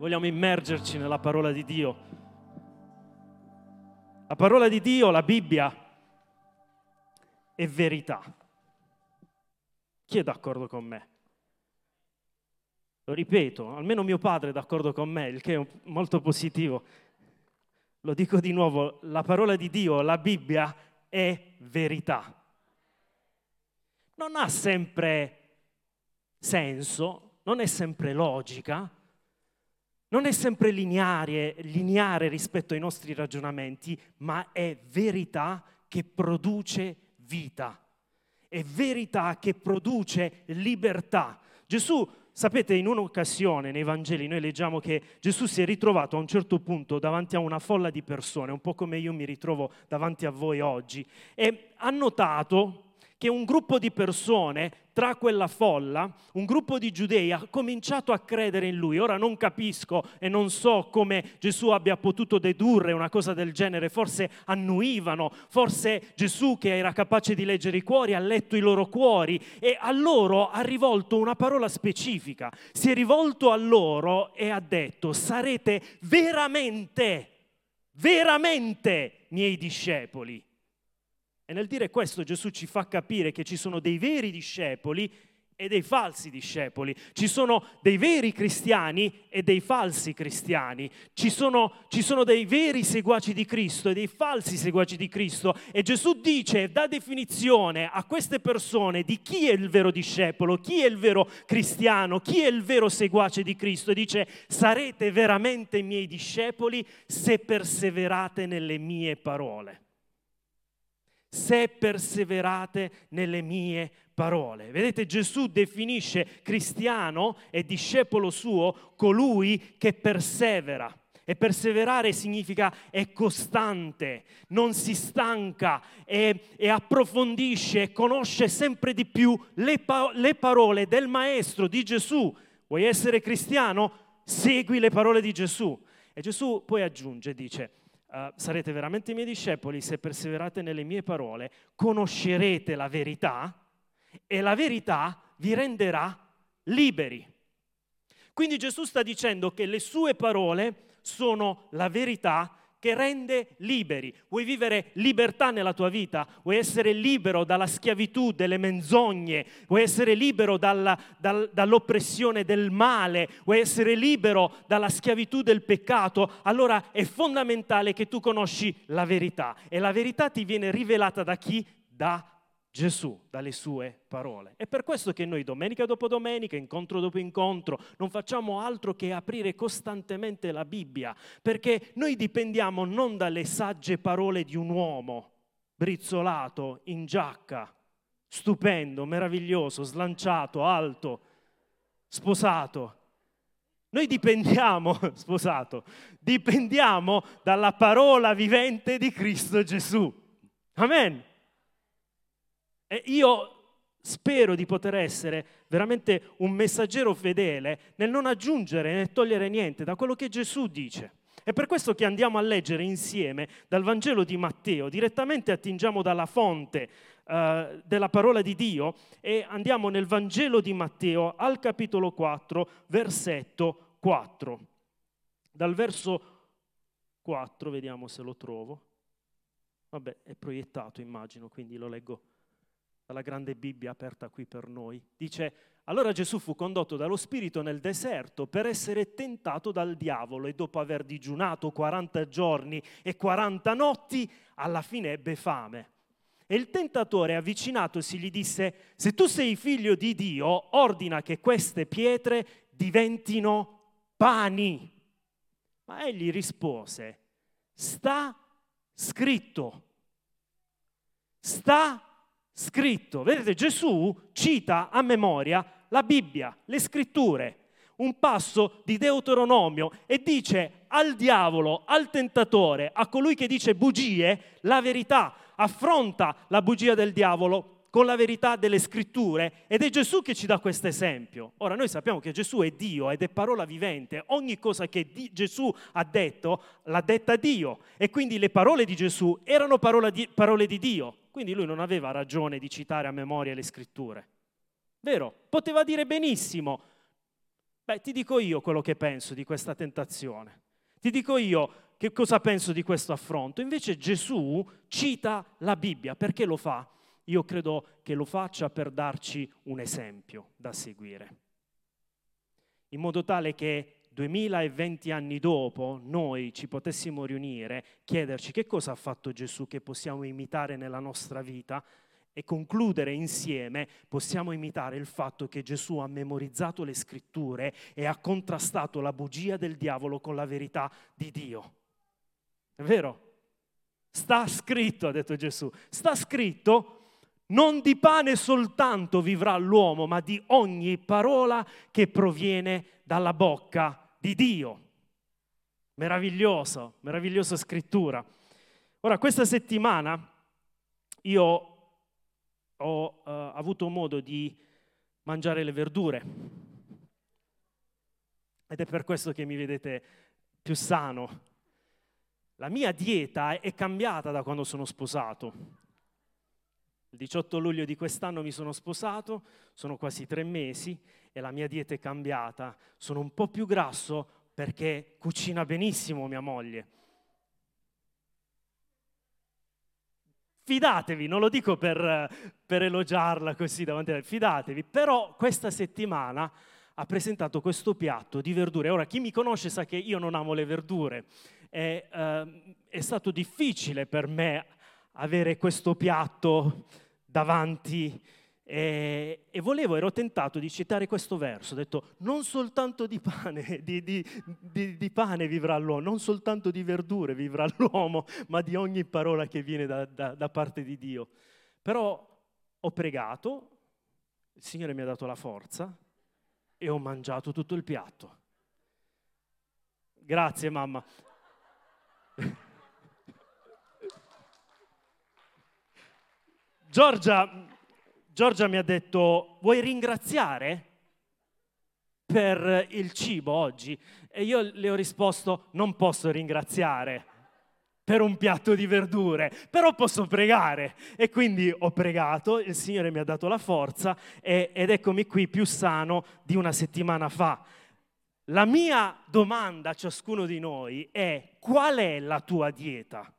Vogliamo immergerci nella parola di Dio. La parola di Dio, la Bibbia, è verità. Chi è d'accordo con me? Lo ripeto, almeno mio padre è d'accordo con me, il che è molto positivo. Lo dico di nuovo, la parola di Dio, la Bibbia, è verità. Non ha sempre senso, non è sempre logica, non è sempre lineare rispetto ai nostri ragionamenti, ma è verità che produce vita, è verità che produce libertà. Gesù, sapete, in un'occasione nei Vangeli noi leggiamo che Gesù si è ritrovato a un certo punto davanti a una folla di persone, un po' come io mi ritrovo davanti a voi oggi, e ha notato che un gruppo di persone tra quella folla, un gruppo di giudei ha cominciato a credere in lui. Ora non capisco e non so come Gesù abbia potuto dedurre una cosa del genere, forse annuivano, forse Gesù, che era capace di leggere i cuori, ha letto i loro cuori e a loro ha rivolto una parola specifica. Si è rivolto a loro e ha detto: sarete veramente miei discepoli. E nel dire questo Gesù ci fa capire che ci sono dei veri discepoli e dei falsi discepoli. Ci sono dei veri cristiani e dei falsi cristiani. Ci sono dei veri seguaci di Cristo e dei falsi seguaci di Cristo. E Gesù dice, dà definizione a queste persone di chi è il vero discepolo, chi è il vero cristiano, chi è il vero seguace di Cristo. E dice: sarete veramente miei discepoli se perseverate nelle mie parole. Se perseverate nelle mie parole. Vedete, Gesù definisce cristiano e discepolo suo colui che persevera. E perseverare significa è costante, non si stanca e approfondisce e conosce sempre di più le parole del Maestro, di Gesù. Vuoi essere cristiano? Segui le parole di Gesù. E Gesù poi aggiunge, dice: sarete veramente i miei discepoli se perseverate nelle mie parole, conoscerete la verità e la verità vi renderà liberi. Quindi Gesù sta dicendo che le sue parole sono la verità che rende liberi. Vuoi vivere libertà nella tua vita? Vuoi essere libero dalla schiavitù, delle menzogne? Vuoi essere libero dall'oppressione del male? Vuoi essere libero dalla schiavitù del peccato? Allora è fondamentale che tu conosci la verità. E la verità ti viene rivelata da chi? Da Gesù, dalle sue parole. È per questo che noi domenica dopo domenica, incontro dopo incontro, non facciamo altro che aprire costantemente la Bibbia, perché noi dipendiamo non dalle sagge parole di un uomo brizzolato, in giacca, stupendo, meraviglioso, slanciato, alto, sposato. Noi dipendiamo dalla parola vivente di Cristo Gesù. Amen. E io spero di poter essere veramente un messaggero fedele nel non aggiungere né togliere niente da quello che Gesù dice. È per questo che andiamo a leggere insieme dal Vangelo di Matteo, direttamente attingiamo dalla fonte della parola di Dio e andiamo nel Vangelo di Matteo al capitolo 4, versetto 4. Dal verso 4, vediamo se lo trovo. Vabbè, è proiettato, immagino, quindi lo leggo dalla grande Bibbia aperta qui per noi. Dice: allora Gesù fu condotto dallo Spirito nel deserto per essere tentato dal diavolo e dopo aver digiunato 40 giorni e 40 notti, alla fine ebbe fame. E il tentatore, avvicinatosi, gli disse: se tu sei figlio di Dio, ordina che queste pietre diventino pani. Ma egli rispose: sta scritto. Sta scritto. Vedete, Gesù cita a memoria la Bibbia, le scritture, un passo di Deuteronomio, e dice al diavolo, al tentatore, a colui che dice bugie, la verità. Affronta la bugia del diavolo con la verità delle scritture, ed è Gesù che ci dà questo esempio. Ora, noi sappiamo che Gesù è Dio ed è parola vivente. Ogni cosa che Gesù ha detto l'ha detta Dio, e quindi le parole di Gesù erano parole di Dio. Quindi lui non aveva ragione di citare a memoria le scritture. Vero? Poteva dire benissimo: Beh, ti dico io quello che penso di questa tentazione. Ti dico io che cosa penso di questo affronto. Invece Gesù cita la Bibbia. Perché lo fa? Io credo che lo faccia per darci un esempio da seguire. In modo tale che 2020 anni dopo noi ci potessimo riunire, chiederci che cosa ha fatto Gesù che possiamo imitare nella nostra vita e concludere insieme, possiamo imitare il fatto che Gesù ha memorizzato le scritture e ha contrastato la bugia del diavolo con la verità di Dio. È vero? Sta scritto, ha detto Gesù, sta scritto, non di pane soltanto vivrà l'uomo, ma di ogni parola che proviene dalla bocca di Dio. Meraviglioso, meravigliosa scrittura. Ora, questa settimana io ho avuto modo di mangiare le verdure ed è per questo che mi vedete più sano. La mia dieta è cambiata da quando sono sposato. Il 18 luglio di quest'anno mi sono sposato, sono quasi 3 mesi e la mia dieta è cambiata. Sono un po' più grasso perché cucina benissimo mia moglie. Fidatevi, non lo dico per elogiarla così davanti a lei, fidatevi, però questa settimana ha presentato questo piatto di verdure. Ora, chi mi conosce sa che io non amo le verdure. È stato difficile per me avere questo piatto davanti e ero tentato di citare questo verso. Ho detto, non soltanto di pane, di pane vivrà l'uomo, non soltanto di verdure vivrà l'uomo, ma di ogni parola che viene da parte di Dio. Però ho pregato, il Signore mi ha dato la forza e ho mangiato tutto il piatto. Grazie, mamma. Giorgia mi ha detto, vuoi ringraziare per il cibo oggi? E io le ho risposto, non posso ringraziare per un piatto di verdure, però posso pregare. E quindi ho pregato, il Signore mi ha dato la forza ed eccomi qui più sano di una settimana fa. La mia domanda a ciascuno di noi è, qual è la tua dieta?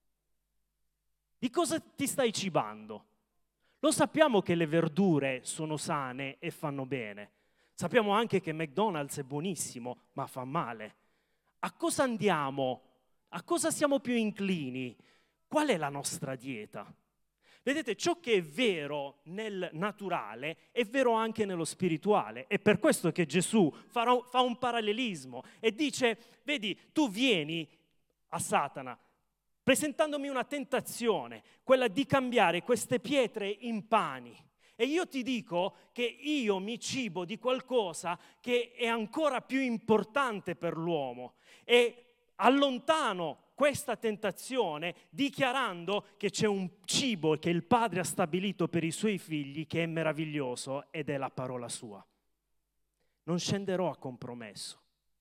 Di cosa ti stai cibando? Lo sappiamo che le verdure sono sane e fanno bene. Sappiamo anche che McDonald's è buonissimo, ma fa male. A cosa andiamo? A cosa siamo più inclini? Qual è la nostra dieta? Vedete, ciò che è vero nel naturale è vero anche nello spirituale. È per questo che Gesù fa un parallelismo e dice, vedi, tu vieni a Satana presentandomi una tentazione, quella di cambiare queste pietre in pani. E io ti dico che io mi cibo di qualcosa che è ancora più importante per l'uomo e allontano questa tentazione dichiarando che c'è un cibo che il Padre ha stabilito per i suoi figli che è meraviglioso ed è la parola sua. Non scenderò a compromesso,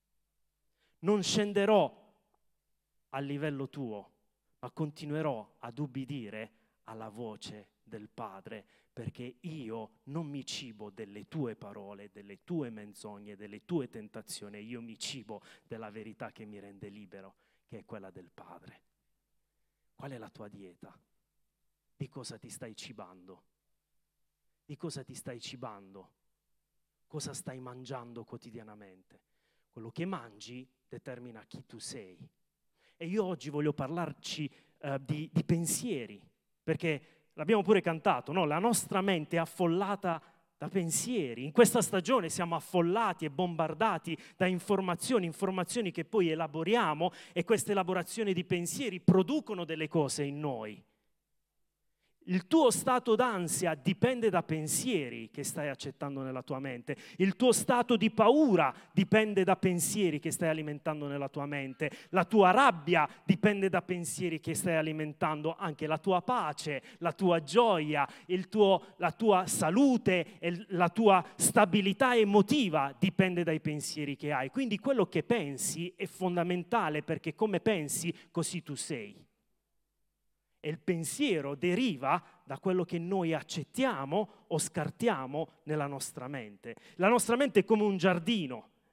non scenderò a livello tuo, ma continuerò ad ubbidire alla voce del Padre, perché io non mi cibo delle tue parole, delle tue menzogne, delle tue tentazioni, io mi cibo della verità che mi rende libero, che è quella del Padre. Qual è la tua dieta? Di cosa ti stai cibando? Di cosa ti stai cibando? Cosa stai mangiando quotidianamente? Quello che mangi determina chi tu sei. E io oggi voglio parlarci di pensieri, perché l'abbiamo pure cantato, no? La nostra mente è affollata da pensieri. In questa stagione siamo affollati e bombardati da informazioni che poi elaboriamo e queste elaborazioni di pensieri producono delle cose in noi. Il tuo stato d'ansia dipende da pensieri che stai accettando nella tua mente. Il tuo stato di paura dipende da pensieri che stai alimentando nella tua mente. La tua rabbia dipende da pensieri che stai alimentando. Anche la tua pace, la tua gioia, la tua salute e la tua stabilità emotiva dipende dai pensieri che hai. Quindi quello che pensi è fondamentale, perché come pensi, così tu sei. E il pensiero deriva da quello che noi accettiamo o scartiamo nella nostra mente. La nostra mente è come un giardino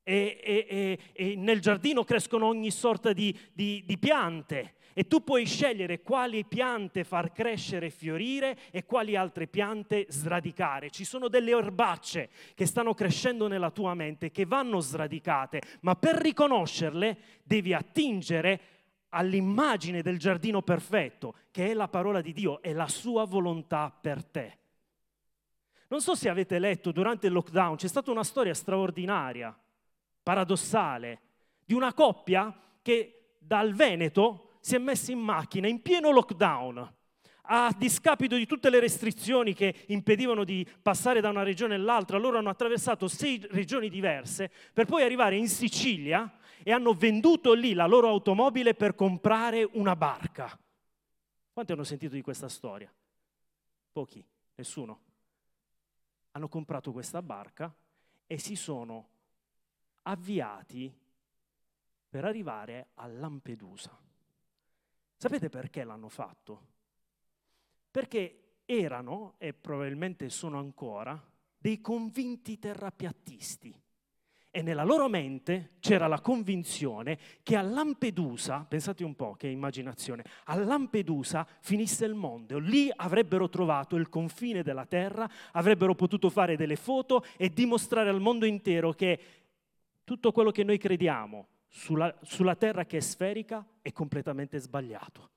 e nel giardino crescono ogni sorta di piante e tu puoi scegliere quali piante far crescere e fiorire e quali altre piante sradicare. Ci sono delle erbacce che stanno crescendo nella tua mente che vanno sradicate, ma per riconoscerle devi attingere all'immagine del giardino perfetto, che è la parola di Dio, è la sua volontà per te. Non so se avete letto, durante il lockdown c'è stata una storia straordinaria, paradossale, di una coppia che dal Veneto si è messa in macchina in pieno lockdown, a discapito di tutte le restrizioni che impedivano di passare da una regione all'altra. Loro hanno attraversato 6 regioni diverse per poi arrivare in Sicilia e hanno venduto lì la loro automobile per comprare una barca. Quanti hanno sentito di questa storia? Pochi, nessuno. Hanno comprato questa barca e si sono avviati per arrivare a Lampedusa. Sapete perché l'hanno fatto? Perché erano, e probabilmente sono ancora, dei convinti terrapiattisti. E nella loro mente c'era la convinzione che a Lampedusa, pensate un po' che immaginazione, a Lampedusa finisse il mondo. Lì avrebbero trovato il confine della terra, avrebbero potuto fare delle foto e dimostrare al mondo intero che tutto quello che noi crediamo sulla terra che è sferica è completamente sbagliato.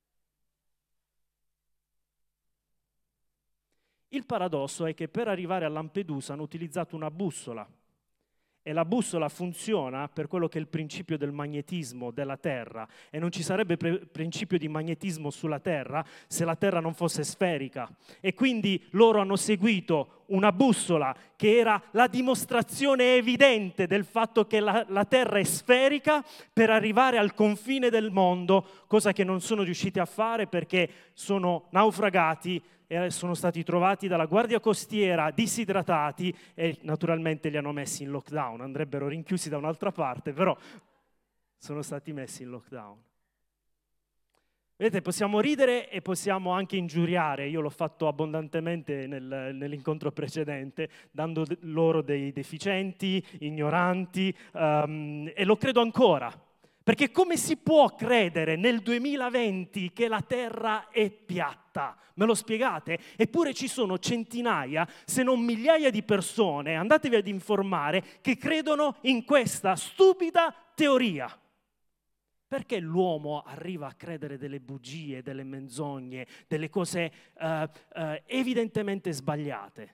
Il paradosso è che per arrivare a Lampedusa hanno utilizzato una bussola e la bussola funziona per quello che è il principio del magnetismo della Terra e non ci sarebbe principio di magnetismo sulla Terra se la Terra non fosse sferica e quindi loro hanno seguito una bussola che era la dimostrazione evidente del fatto che la Terra è sferica per arrivare al confine del mondo, cosa che non sono riusciti a fare perché sono naufragati e sono stati trovati dalla guardia costiera disidratati e naturalmente li hanno messi in lockdown, andrebbero rinchiusi da un'altra parte, però sono stati messi in lockdown. Vedete, possiamo ridere e possiamo anche ingiuriare, io l'ho fatto abbondantemente nell'incontro precedente, dando loro dei deficienti, ignoranti, e lo credo ancora. Perché come si può credere nel 2020 che la terra è piatta? Me lo spiegate? Eppure ci sono centinaia, se non migliaia di persone, andatevi ad informare, che credono in questa stupida teoria. Perché l'uomo arriva a credere delle bugie, delle menzogne, delle cose evidentemente sbagliate?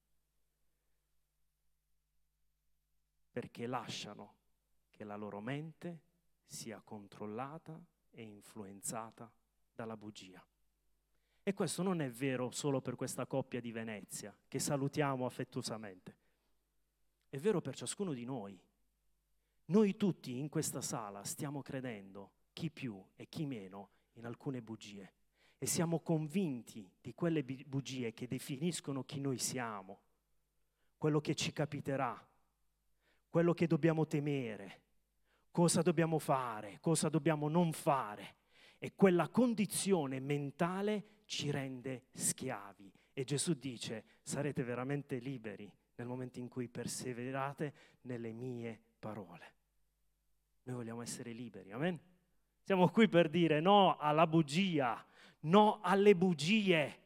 Perché lasciano che la loro mente sia controllata e influenzata dalla bugia. E questo non è vero solo per questa coppia di Venezia, che salutiamo affettuosamente. È vero per ciascuno di noi. Noi tutti in questa sala stiamo credendo, chi più e chi meno, in alcune bugie. E siamo convinti di quelle bugie che definiscono chi noi siamo, quello che ci capiterà, quello che dobbiamo temere, cosa dobbiamo fare, cosa dobbiamo non fare. E quella condizione mentale ci rende schiavi. E Gesù dice, sarete veramente liberi nel momento in cui perseverate nelle mie parole. Noi vogliamo essere liberi, amen? Siamo qui per dire no alla bugia, no alle bugie.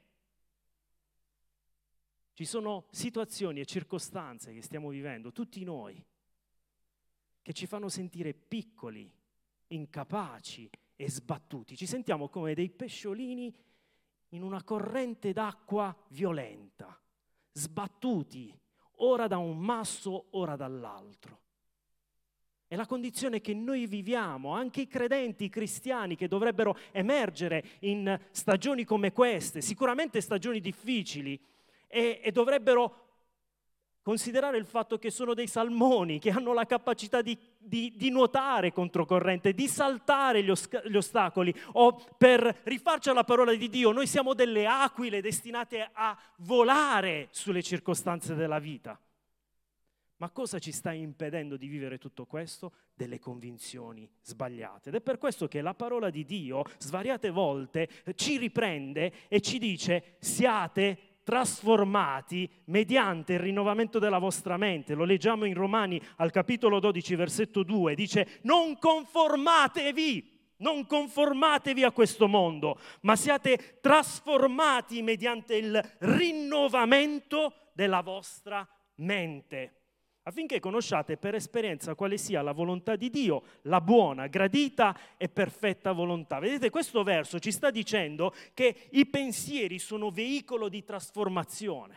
Ci sono situazioni e circostanze che stiamo vivendo, tutti noi, che ci fanno sentire piccoli, incapaci e sbattuti. Ci sentiamo come dei pesciolini in una corrente d'acqua violenta, sbattuti ora da un masso, ora dall'altro. È la condizione che noi viviamo, anche i credenti, i cristiani che dovrebbero emergere in stagioni come queste, sicuramente stagioni difficili, e dovrebbero considerare il fatto che sono dei salmoni, che hanno la capacità di nuotare controcorrente, di saltare gli ostacoli, o per rifarci alla parola di Dio, noi siamo delle aquile destinate a volare sulle circostanze della vita. Ma cosa ci sta impedendo di vivere tutto questo? Delle convinzioni sbagliate. Ed è per questo che la parola di Dio, svariate volte, ci riprende e ci dice: siate trasformati mediante il rinnovamento della vostra mente. Lo leggiamo in Romani al capitolo 12, versetto 2, dice: non conformatevi a questo mondo, ma siate trasformati mediante il rinnovamento della vostra mente, affinché conosciate per esperienza quale sia la volontà di Dio, la buona, gradita e perfetta volontà. Vedete, questo verso ci sta dicendo che i pensieri sono veicolo di trasformazione.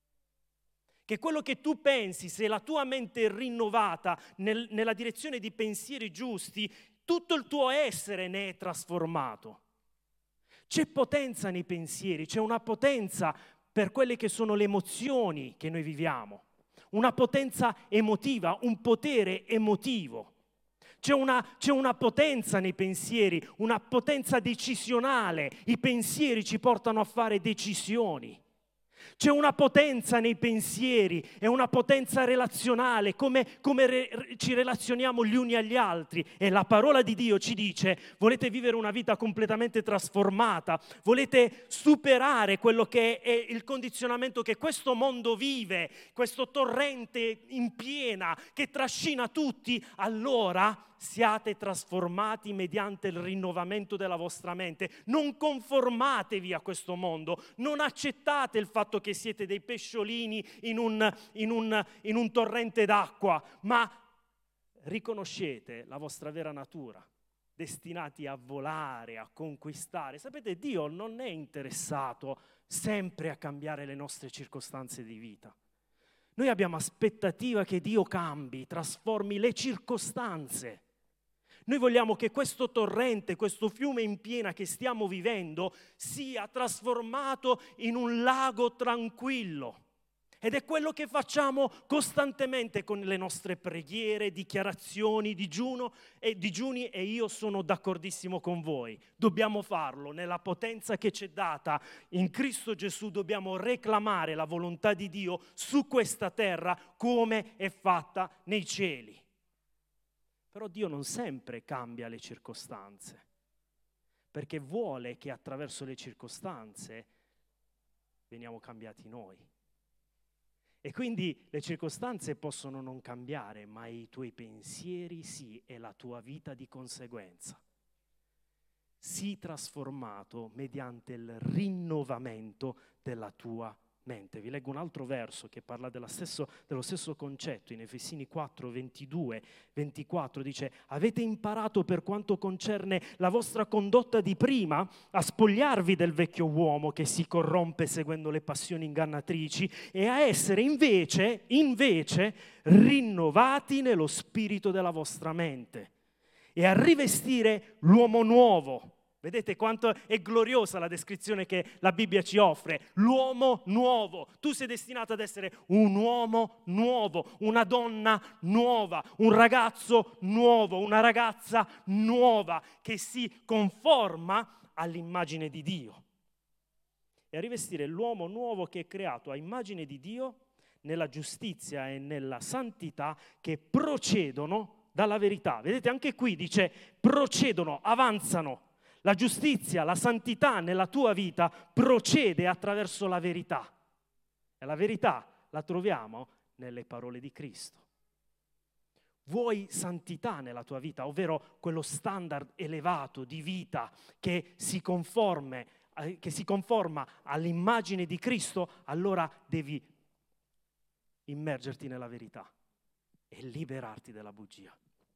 Che quello che tu pensi, se la tua mente è rinnovata nella direzione di pensieri giusti, tutto il tuo essere ne è trasformato. C'è potenza nei pensieri, c'è una potenza per quelle che sono le emozioni che noi viviamo. Una potenza emotiva, un potere emotivo. C'è una potenza nei pensieri, una potenza decisionale. I pensieri ci portano a fare decisioni. C'è una potenza nei pensieri, è una potenza relazionale, come ci relazioniamo gli uni agli altri. E la parola di Dio ci dice: volete vivere una vita completamente trasformata, volete superare quello che è il condizionamento che questo mondo vive, questo torrente in piena che trascina tutti, allora siate trasformati mediante il rinnovamento della vostra mente. Non conformatevi a questo mondo, non accettate il fatto che siete dei pesciolini in un torrente d'acqua, ma riconoscete la vostra vera natura, destinati a volare, a conquistare. Sapete, Dio non è interessato sempre a cambiare le nostre circostanze di vita. Noi abbiamo aspettativa che Dio cambi, trasformi le circostanze. Noi vogliamo che questo torrente, questo fiume in piena che stiamo vivendo sia trasformato in un lago tranquillo. Ed è quello che facciamo costantemente con le nostre preghiere, dichiarazioni, digiuni, e io sono d'accordissimo con voi. Dobbiamo farlo nella potenza che ci è data in Cristo Gesù. Dobbiamo reclamare la volontà di Dio su questa terra come è fatta nei cieli. Però Dio non sempre cambia le circostanze, perché vuole che attraverso le circostanze veniamo cambiati noi. E quindi le circostanze possono non cambiare, ma i tuoi pensieri sì, e la tua vita di conseguenza. Sii trasformato mediante il rinnovamento della tua mente. Vi leggo un altro verso che parla dello stesso concetto. In Efesini 4, 22, 24 dice: avete imparato per quanto concerne la vostra condotta di prima a spogliarvi del vecchio uomo che si corrompe seguendo le passioni ingannatrici e a essere invece rinnovati nello spirito della vostra mente e a rivestire l'uomo nuovo. Vedete quanto è gloriosa la descrizione che la Bibbia ci offre. L'uomo nuovo. Tu sei destinato ad essere un uomo nuovo, una donna nuova, un ragazzo nuovo, una ragazza nuova che si conforma all'immagine di Dio. E a rivestire l'uomo nuovo che è creato a immagine di Dio nella giustizia e nella santità che procedono dalla verità. Vedete, anche qui dice procedono, avanzano. La giustizia, la santità nella tua vita procede attraverso la verità. E la verità la troviamo nelle parole di Cristo. Vuoi santità nella tua vita, ovvero quello standard elevato di vita che si conforma all'immagine di Cristo, allora devi immergerti nella verità e liberarti dalla bugia.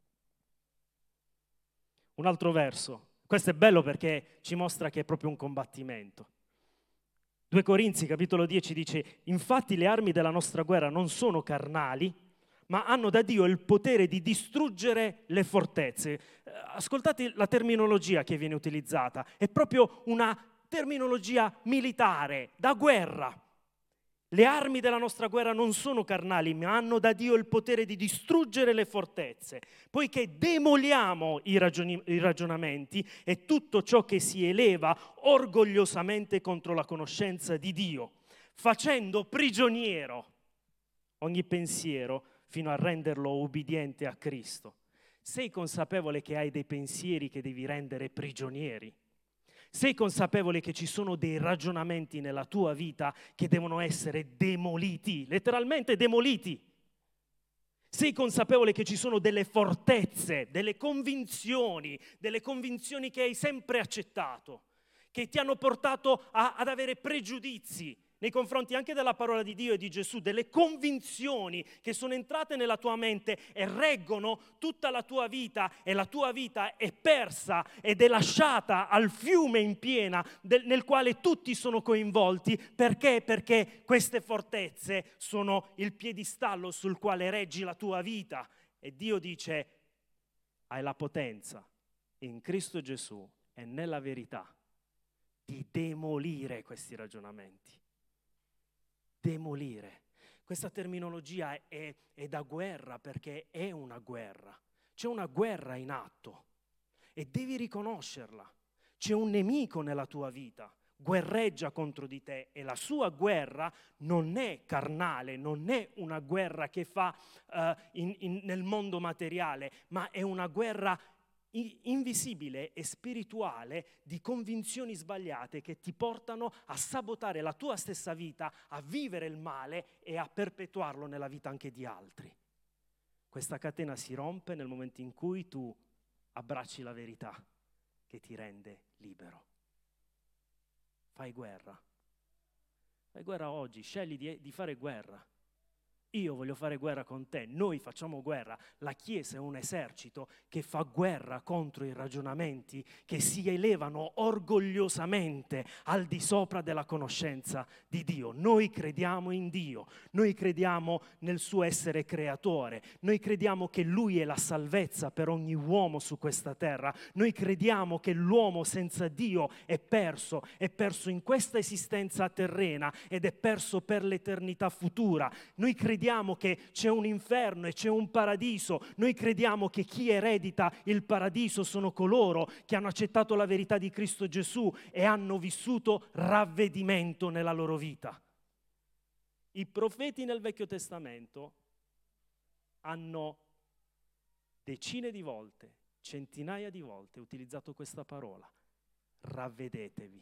Un altro verso. Questo è bello perché ci mostra che è proprio un combattimento. 2 Corinzi, capitolo 10, dice: infatti le armi della nostra guerra non sono carnali, ma hanno da Dio il potere di distruggere le fortezze. Ascoltate la terminologia che viene utilizzata. È proprio una terminologia militare, da guerra. Le armi della nostra guerra non sono carnali, ma hanno da Dio il potere di distruggere le fortezze, poiché demoliamo i ragionamenti e tutto ciò che si eleva orgogliosamente contro la conoscenza di Dio, facendo prigioniero ogni pensiero fino a renderlo obbediente a Cristo. Sei consapevole che hai dei pensieri che devi rendere prigionieri? Sei consapevole che ci sono dei ragionamenti nella tua vita che devono essere demoliti, letteralmente demoliti. Sei consapevole che ci sono delle fortezze, delle convinzioni che hai sempre accettato, che ti hanno portato ad avere pregiudizi nei confronti anche della parola di Dio e di Gesù, delle convinzioni che sono entrate nella tua mente e reggono tutta la tua vita, e la tua vita è persa ed è lasciata al fiume in piena nel quale tutti sono coinvolti. Perché? Perché queste fortezze sono il piedistallo sul quale reggi la tua vita, e Dio dice: hai la potenza in Cristo Gesù e nella verità di demolire questi ragionamenti. Demolire. Questa terminologia è da guerra, perché è una guerra. C'è una guerra in atto e devi riconoscerla. C'è un nemico nella tua vita, guerreggia contro di te, e la sua guerra non è carnale, non è una guerra che fa nel mondo materiale, ma è una guerra invisibile e spirituale di convinzioni sbagliate che ti portano a sabotare la tua stessa vita, a vivere il male e a perpetuarlo nella vita anche di altri. Questa catena si rompe nel momento in cui tu abbracci la verità che ti rende libero. Fai guerra. Fai guerra oggi, scegli di fare guerra. Io voglio fare guerra con te, noi facciamo guerra. La Chiesa è un esercito che fa guerra contro i ragionamenti che si elevano orgogliosamente al di sopra della conoscenza di Dio. Noi crediamo in Dio, noi crediamo nel suo essere creatore, noi crediamo che Lui è la salvezza per ogni uomo su questa terra, noi crediamo che l'uomo senza Dio è perso in questa esistenza terrena ed è perso per l'eternità futura. Noi crediamo che c'è un inferno e c'è un paradiso. Noi crediamo che chi eredita il paradiso sono coloro che hanno accettato la verità di Cristo Gesù e hanno vissuto ravvedimento nella loro vita. I profeti nel Vecchio Testamento hanno decine di volte, centinaia di volte utilizzato questa parola: ravvedetevi.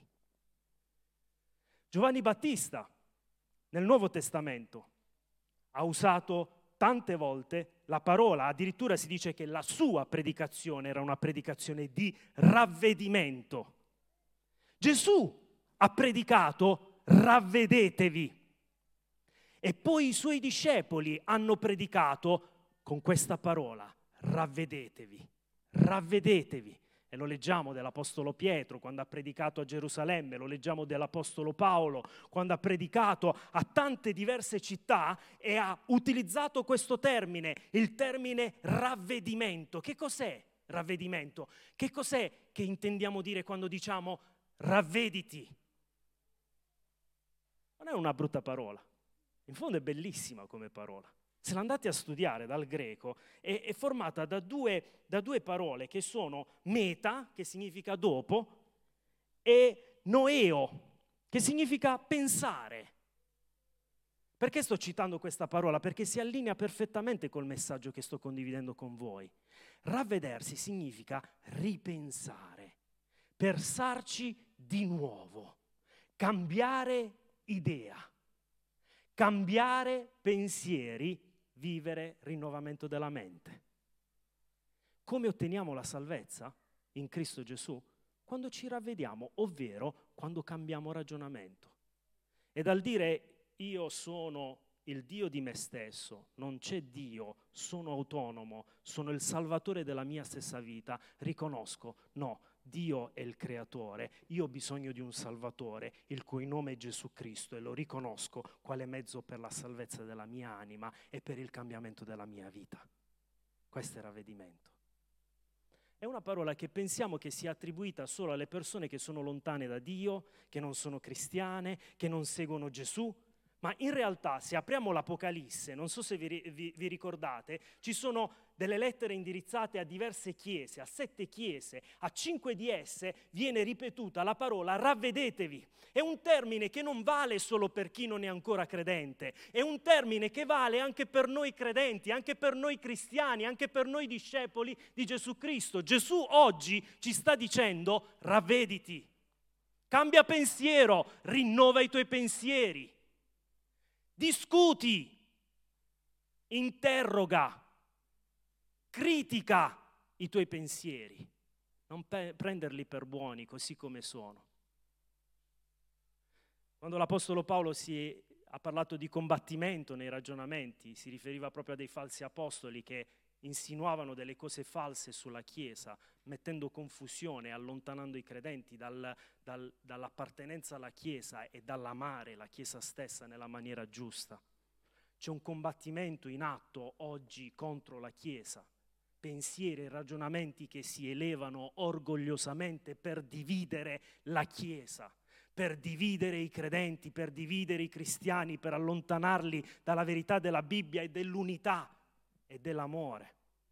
Giovanni Battista nel Nuovo Testamento ha usato tante volte la parola, addirittura si dice che la sua predicazione era una predicazione di ravvedimento. Gesù ha predicato: ravvedetevi. E poi i suoi discepoli hanno predicato con questa parola: ravvedetevi, ravvedetevi. E lo leggiamo dell'Apostolo Pietro quando ha predicato a Gerusalemme, lo leggiamo dell'Apostolo Paolo quando ha predicato a tante diverse città e ha utilizzato questo termine, il termine ravvedimento. Che cos'è ravvedimento? Che cos'è che intendiamo dire quando diciamo ravvediti? Non è una brutta parola, in fondo è bellissima come parola. Se l'andate a studiare dal greco, è formata da due parole che sono meta, che significa dopo, e noeo, che significa pensare. Perché sto citando questa parola? Perché si allinea perfettamente col messaggio che sto condividendo con voi. Ravvedersi significa ripensare, pensarci di nuovo, cambiare idea, cambiare pensieri, vivere rinnovamento della mente. Come otteniamo la salvezza? In Cristo Gesù? Quando ci ravvediamo, ovvero quando cambiamo ragionamento. E dal dire io sono il Dio di me stesso, non c'è Dio, sono autonomo, sono il salvatore della mia stessa vita, riconosco, no, Dio è il creatore, io ho bisogno di un salvatore, il cui nome è Gesù Cristo, e lo riconosco quale mezzo per la salvezza della mia anima e per il cambiamento della mia vita. Questo è ravvedimento. È una parola che pensiamo che sia attribuita solo alle persone che sono lontane da Dio, che non sono cristiane, che non seguono Gesù. Ma in realtà, se apriamo l'Apocalisse, non so se vi ricordate, ci sono delle lettere indirizzate a diverse chiese, a 7 chiese, a 5 di esse viene ripetuta la parola ravvedetevi. È un termine che non vale solo per chi non è ancora credente, è un termine che vale anche per noi credenti, anche per noi cristiani, anche per noi discepoli di Gesù Cristo. Gesù oggi ci sta dicendo ravvediti. cambia pensiero, rinnova i tuoi pensieri, discuti, interroga, critica i tuoi pensieri, non prenderli per buoni così come sono. Quando l'Apostolo Paolo ha parlato di combattimento nei ragionamenti, si riferiva proprio a dei falsi apostoli che insinuavano delle cose false sulla Chiesa, mettendo confusione, allontanando i credenti dall'appartenenza alla Chiesa e dall'amare la Chiesa stessa nella maniera giusta. C'è un combattimento in atto oggi contro la Chiesa, pensieri e ragionamenti che si elevano orgogliosamente per dividere la Chiesa, per dividere i credenti, per dividere i cristiani, per allontanarli dalla verità della Bibbia e dell'unità e dell'amore.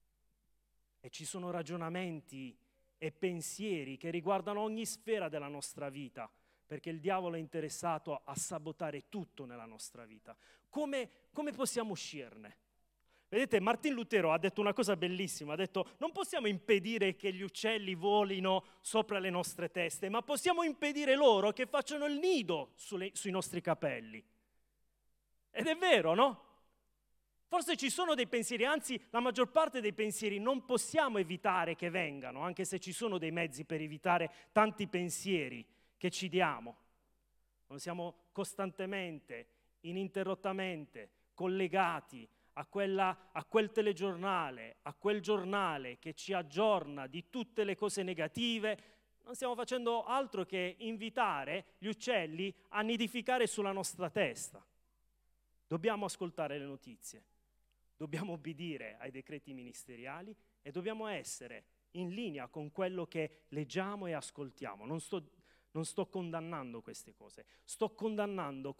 E ci sono ragionamenti e pensieri che riguardano ogni sfera della nostra vita, perché il diavolo è interessato a sabotare tutto nella nostra vita. Come possiamo uscirne? Vedete, Martin Lutero ha detto una cosa bellissima, ha detto: non possiamo impedire che gli uccelli volino sopra le nostre teste, ma possiamo impedire loro che facciano il nido sui nostri capelli. Ed è vero, no? Forse ci sono dei pensieri, anzi la maggior parte dei pensieri non possiamo evitare che vengano, anche se ci sono dei mezzi per evitare tanti pensieri che ci diamo. Non siamo costantemente, ininterrottamente collegati a quel telegiornale, a quel giornale che ci aggiorna di tutte le cose negative. Non stiamo facendo altro che invitare gli uccelli a nidificare sulla nostra testa. Dobbiamo ascoltare le notizie. Dobbiamo obbedire ai decreti ministeriali e dobbiamo essere in linea con quello che leggiamo e ascoltiamo. Non sto condannando queste cose, sto condannando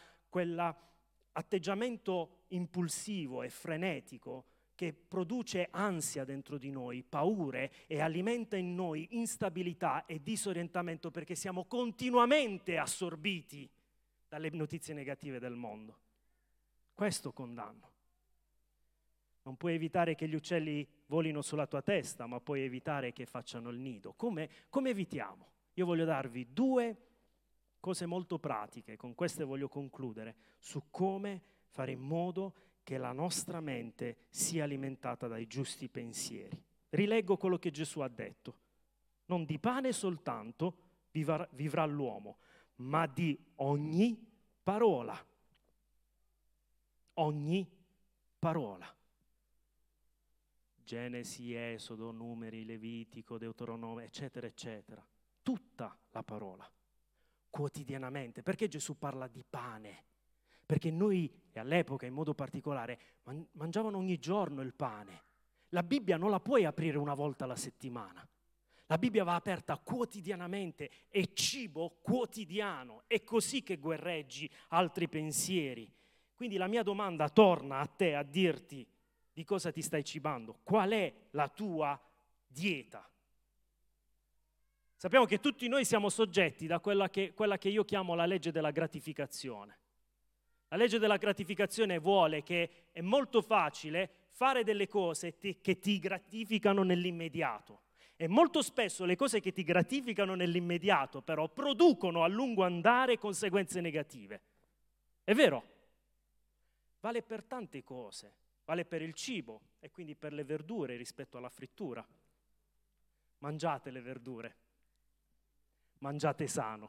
quell'atteggiamento impulsivo e frenetico che produce ansia dentro di noi, paure, e alimenta in noi instabilità e disorientamento perché siamo continuamente assorbiti dalle notizie negative del mondo. Questo condanno. Non puoi evitare che gli uccelli volino sulla tua testa, ma puoi evitare che facciano il nido. Come evitiamo? Io voglio darvi 2 cose molto pratiche, con queste voglio concludere, su come fare in modo che la nostra mente sia alimentata dai giusti pensieri. Rileggo quello che Gesù ha detto: non di pane soltanto vivrà l'uomo, ma di ogni parola. Ogni parola. Genesi, Esodo, Numeri, Levitico, Deuteronomio, eccetera, eccetera. Tutta la parola, quotidianamente. Perché Gesù parla di pane? Perché noi, e all'epoca in modo particolare, mangiavano ogni giorno il pane. La Bibbia non la puoi aprire una volta alla settimana. La Bibbia va aperta quotidianamente, è cibo quotidiano. È così che guerreggi altri pensieri. Quindi la mia domanda torna a te a dirti: di cosa ti stai cibando? Qual è la tua dieta? Sappiamo che tutti noi siamo soggetti da quella che io chiamo la legge della gratificazione. La legge della gratificazione vuole che è molto facile fare delle cose che ti gratificano nell'immediato. E molto spesso le cose che ti gratificano nell'immediato però producono a lungo andare conseguenze negative. È vero? Vale per tante cose. Vale per il cibo e quindi per le verdure rispetto alla frittura. Mangiate le verdure. Mangiate sano.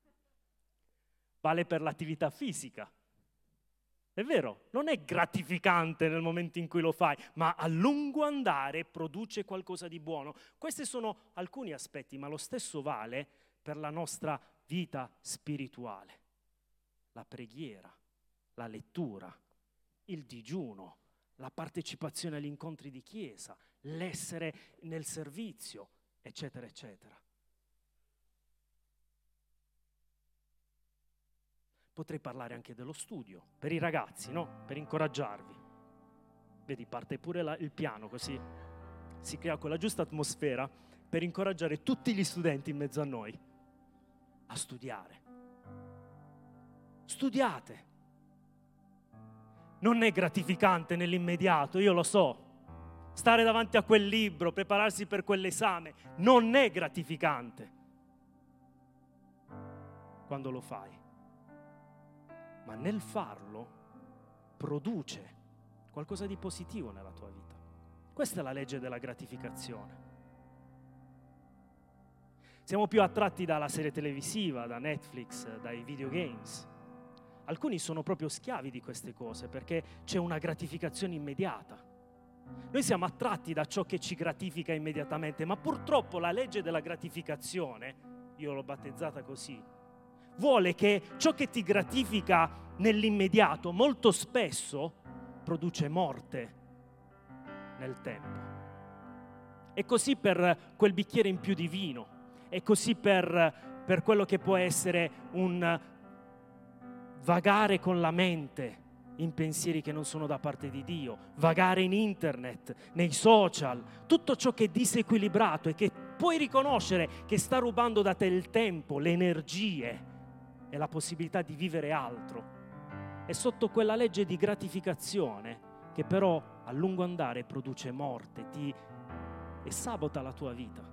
Vale per l'attività fisica. È vero, non è gratificante nel momento in cui lo fai, ma a lungo andare produce qualcosa di buono. Questi sono alcuni aspetti, ma lo stesso vale per la nostra vita spirituale. La preghiera, la lettura, il digiuno, la partecipazione agli incontri di chiesa, l'essere nel servizio, eccetera, eccetera. Potrei parlare anche dello studio, per i ragazzi, no? Per incoraggiarvi. Vedi, parte pure il piano, così si crea quella giusta atmosfera per incoraggiare tutti gli studenti in mezzo a noi a studiare. Studiate. Non è gratificante nell'immediato, io lo so. Stare davanti a quel libro, prepararsi per quell'esame, non è gratificante. quando lo fai, ma nel farlo produce qualcosa di positivo nella tua vita. Questa è la legge della gratificazione. Siamo più attratti dalla serie televisiva, da Netflix, dai videogames. Alcuni sono proprio schiavi di queste cose perché c'è una gratificazione immediata. Noi siamo attratti da ciò che ci gratifica immediatamente, ma purtroppo la legge della gratificazione, io l'ho battezzata così, vuole che ciò che ti gratifica nell'immediato molto spesso produce morte nel tempo. È così per quel bicchiere in più di vino, è così per quello che può essere un vagare con la mente in pensieri che non sono da parte di Dio, vagare in internet, nei social, tutto ciò che è disequilibrato e che puoi riconoscere che sta rubando da te il tempo, le energie e la possibilità di vivere altro. È sotto quella legge di gratificazione che però a lungo andare produce morte e sabota la tua vita.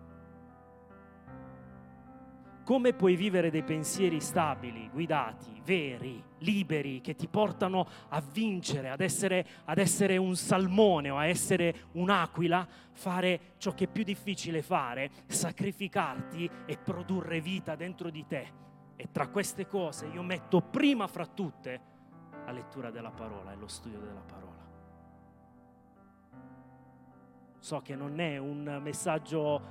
Come puoi vivere dei pensieri stabili, guidati, veri, liberi, che ti portano a vincere, ad essere un salmone o a essere un'aquila, fare ciò che è più difficile fare, sacrificarti e produrre vita dentro di te. E tra queste cose io metto prima fra tutte la lettura della parola e lo studio della parola. So che non è un messaggio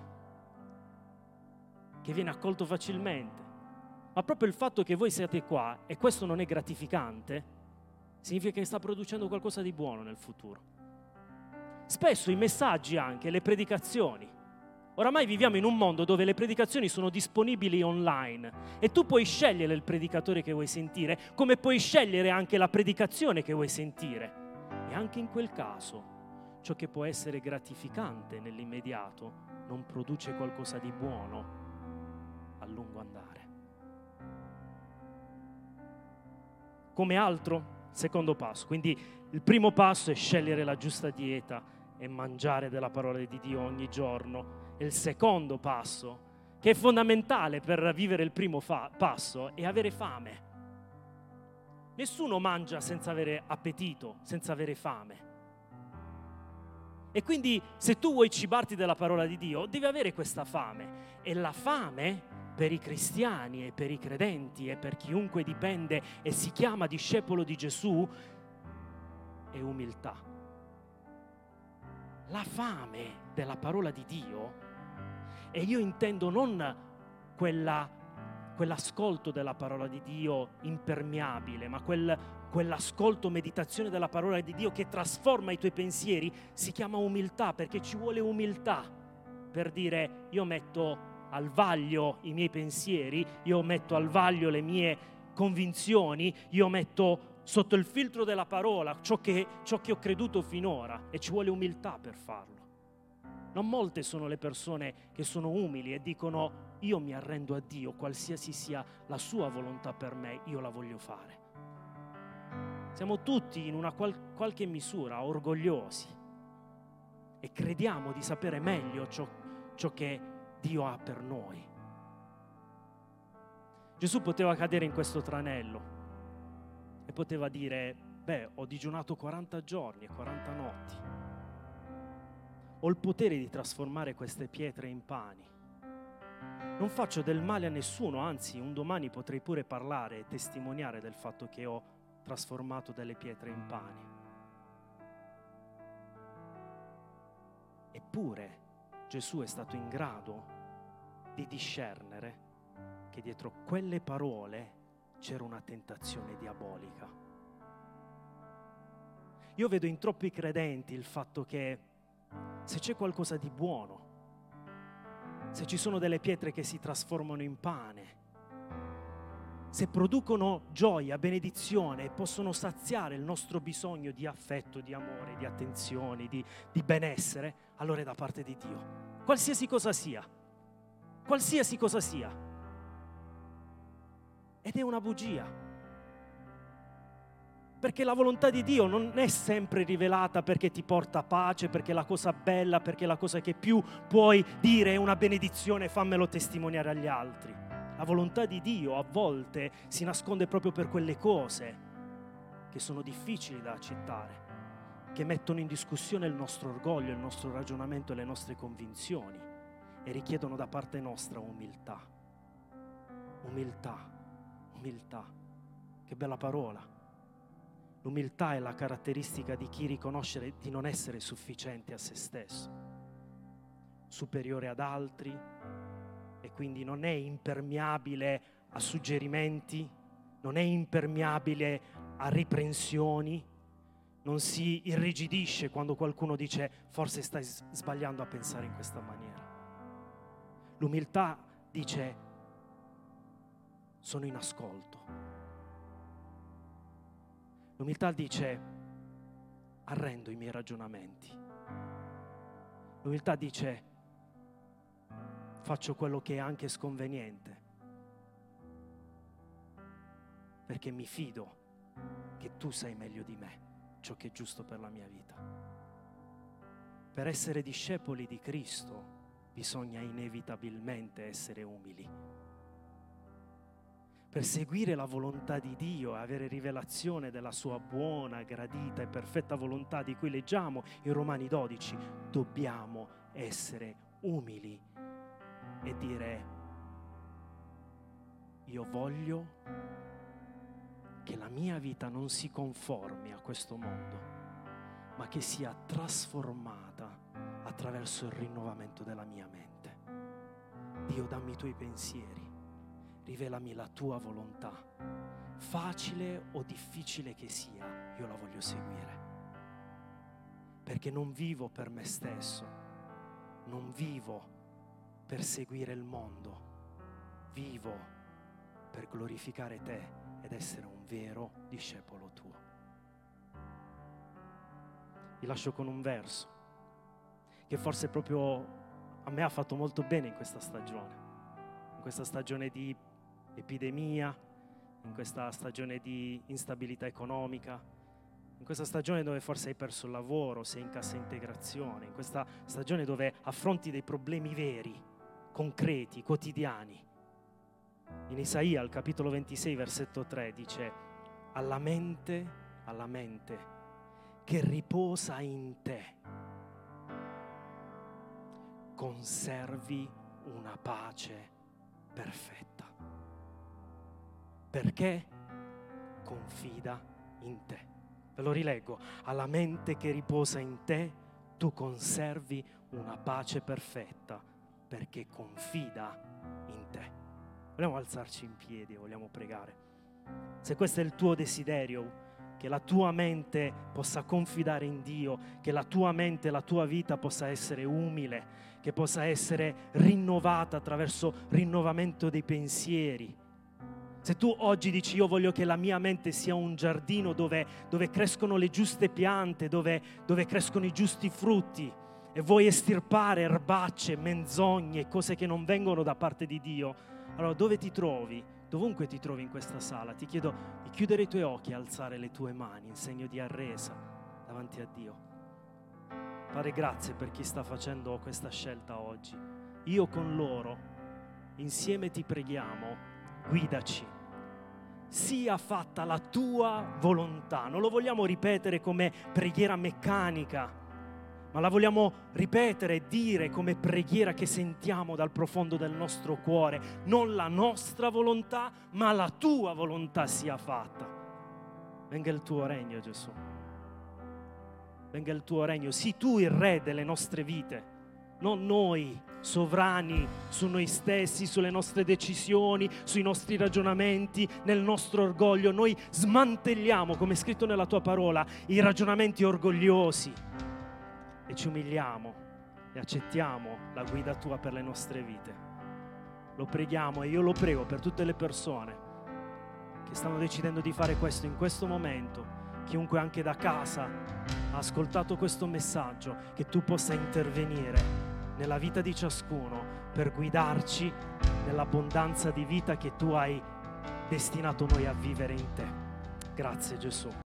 che viene accolto facilmente, ma proprio il fatto che voi siate qua e questo non è gratificante significa che sta producendo qualcosa di buono nel futuro. Spesso i messaggi, anche le predicazioni, oramai viviamo in un mondo dove le predicazioni sono disponibili online e tu puoi scegliere il predicatore che vuoi sentire, come puoi scegliere anche la predicazione che vuoi sentire. E anche in quel caso ciò che può essere gratificante nell'immediato non produce qualcosa di buono a lungo andare. Come altro, secondo passo. Quindi il primo passo è scegliere la giusta dieta e mangiare della parola di Dio ogni giorno. E il secondo passo, che è fondamentale per vivere il primo passo, è avere fame. Nessuno mangia senza avere appetito, senza avere fame. E quindi se tu vuoi cibarti della parola di Dio, devi avere questa fame. E la fame per i cristiani e per i credenti e per chiunque dipende e si chiama discepolo di Gesù è umiltà. La fame della parola di Dio, e io intendo non quell'ascolto della parola di Dio impermeabile, ma quell'ascolto, meditazione della parola di Dio che trasforma i tuoi pensieri, si chiama umiltà, perché ci vuole umiltà per dire: io metto al vaglio i miei pensieri, io metto al vaglio le mie convinzioni, io metto sotto il filtro della parola ciò che ho creduto finora, e ci vuole umiltà per farlo. Non molte sono le persone che sono umili e dicono: io mi arrendo a Dio, qualsiasi sia la sua volontà per me, io la voglio fare. Siamo tutti in una qualche misura orgogliosi e crediamo di sapere meglio ciò che Dio ha per noi. Gesù poteva cadere in questo tranello e poteva dire: ho digiunato 40 giorni e 40 notti. Ho il potere di trasformare queste pietre in pani. Non faccio del male a nessuno, anzi un domani potrei pure parlare e testimoniare del fatto che ho trasformato delle pietre in pani. Eppure Gesù è stato in grado di discernere che dietro quelle parole c'era una tentazione diabolica. Io vedo in troppi credenti il fatto che se c'è qualcosa di buono, se ci sono delle pietre che si trasformano in pane, se producono gioia, benedizione e possono saziare il nostro bisogno di affetto, di amore, di attenzioni, di benessere, allora è da parte di Dio. Qualsiasi cosa sia. Ed è una bugia. Perché la volontà di Dio non è sempre rivelata perché ti porta pace, perché la cosa bella, perché la cosa che più puoi dire è una benedizione, fammelo testimoniare agli altri. La volontà di Dio a volte si nasconde proprio per quelle cose che sono difficili da accettare, che mettono in discussione il nostro orgoglio, il nostro ragionamento e le nostre convinzioni e richiedono da parte nostra umiltà. Umiltà, umiltà. Che bella parola. L'umiltà è la caratteristica di chi riconosce di non essere sufficiente a se stesso, superiore ad altri, e quindi non è impermeabile a suggerimenti, non è impermeabile a riprensioni, non si irrigidisce quando qualcuno dice forse stai sbagliando a pensare in questa maniera. L'umiltà dice sono in ascolto. L'umiltà dice arrendo i miei ragionamenti. L'umiltà dice faccio quello che è anche sconveniente, perché mi fido che tu sai meglio di me ciò che è giusto per la mia vita. Per essere discepoli di Cristo bisogna inevitabilmente essere umili. Per seguire la volontà di Dio e avere rivelazione della sua buona, gradita e perfetta volontà di cui leggiamo in Romani 12, dobbiamo essere umili e dire: io voglio che la mia vita non si conformi a questo mondo, ma che sia trasformata attraverso il rinnovamento della mia mente. Dio, dammi i tuoi pensieri, rivelami la tua volontà, facile o difficile che sia, io la voglio seguire, perché non vivo per me stesso, non vivo per seguire il mondo, vivo per glorificare te ed essere un vero discepolo tuo. Vi lascio con un verso che forse proprio a me ha fatto molto bene in questa stagione di epidemia, in questa stagione di instabilità economica, in questa stagione dove forse hai perso il lavoro, sei in cassa integrazione, in questa stagione dove affronti dei problemi veri, concreti, quotidiani. In Isaia, al capitolo 26, versetto 3, dice: alla mente che riposa in te, conservi una pace perfetta. Perché confida in te. Ve lo rileggo: alla mente che riposa in te, tu conservi una pace perfetta, perché confida in te. Vogliamo alzarci in piedi e vogliamo pregare. Se questo è il tuo desiderio, che la tua mente possa confidare in Dio, che la tua mente, la tua vita possa essere umile, che possa essere rinnovata attraverso rinnovamento dei pensieri. Se tu oggi dici: io voglio che la mia mente sia un giardino dove crescono le giuste piante, dove crescono i giusti frutti, e vuoi estirpare erbacce, menzogne, cose che non vengono da parte di Dio, allora dove ti trovi? Dovunque ti trovi in questa sala, ti chiedo di chiudere i tuoi occhi e alzare le tue mani in segno di arresa davanti a Dio. Padre, grazie per chi sta facendo questa scelta oggi. Io con loro, insieme ti preghiamo, guidaci. Sia fatta la tua volontà. Non lo vogliamo ripetere come preghiera meccanica, ma la vogliamo ripetere e dire come preghiera che sentiamo dal profondo del nostro cuore. Non la nostra volontà, ma la tua volontà sia fatta. Venga il tuo regno, Gesù. Venga il tuo regno. Sii tu il re delle nostre vite, non noi sovrani su noi stessi, sulle nostre decisioni, sui nostri ragionamenti, nel nostro orgoglio. Noi smantelliamo, come è scritto nella tua parola, i ragionamenti orgogliosi e ci umiliamo e accettiamo la guida tua per le nostre vite. Lo preghiamo e io lo prego per tutte le persone che stanno decidendo di fare questo in questo momento, chiunque anche da casa ha ascoltato questo messaggio, che tu possa intervenire nella vita di ciascuno per guidarci nell'abbondanza di vita che tu hai destinato noi a vivere in te. Grazie Gesù.